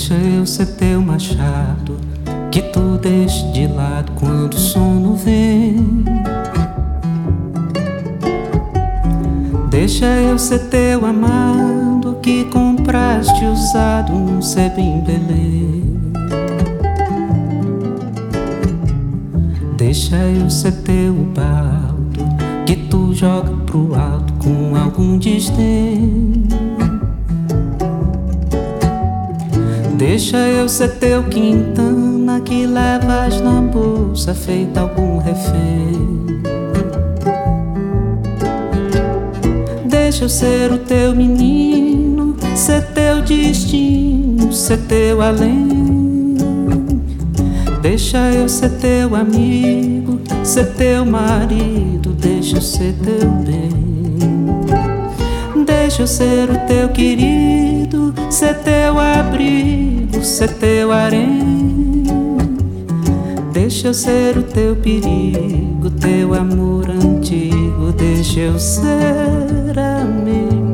Deixa eu ser teu machado, que tu deixe de lado quando o sono vem. Deixa eu ser teu amado, que compraste usado num Sebim Belê. Deixa eu ser teu baldo, que tu joga pro alto com algum desdém. Deixa eu ser teu Quintana, que levas na bolsa feita algum refém. Deixa eu ser o teu menino, ser teu destino, ser teu além. Deixa eu ser teu amigo, ser teu marido, deixa eu ser teu bem. Deixa eu ser o teu querido, ser teu abrigo, ser teu harém. Deixa eu ser o teu perigo, teu amor antigo, deixa eu ser amigo.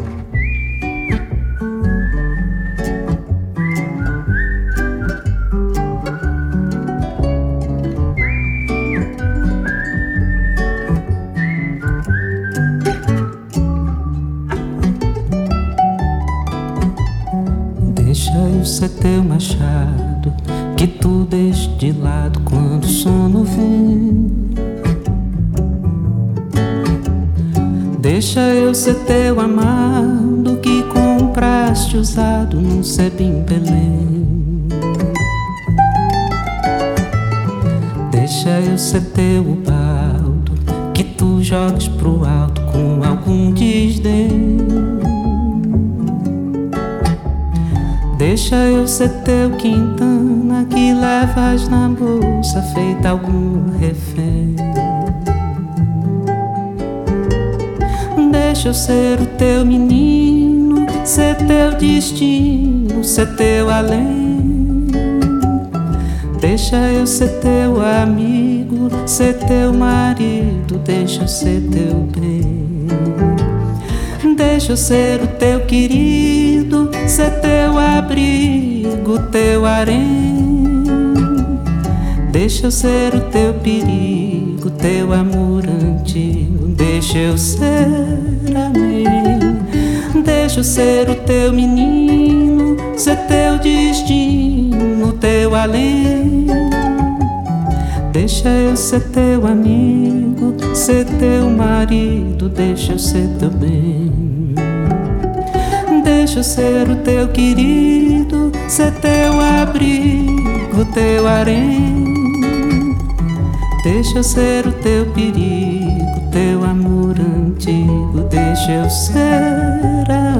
Deixa eu ser teu machado, que tu deixe de lado quando o sono vem. Deixa eu ser teu amado, que compraste usado num Sebim Belê. Deixa eu ser teu baldo, que tu jogues pro alto com algum desdém. Deixa eu ser teu Quintana, que levas na bolsa feita algum refém. Deixa eu ser o teu menino, ser teu destino, ser teu além. Deixa eu ser teu amigo, ser teu marido, deixa eu ser teu bem. Deixa eu ser o teu querido, ser teu abrigo, teu harém. Deixa eu ser o teu perigo, teu amor antigo, deixa eu ser amigo. Deixa eu ser o teu menino, ser teu destino, teu além. Deixa eu ser teu amigo, ser teu marido, deixa eu ser teu bem. Deixa eu ser o teu querido, ser teu abrigo, teu harém. Deixa eu ser o teu perigo, teu amor antigo, deixa eu ser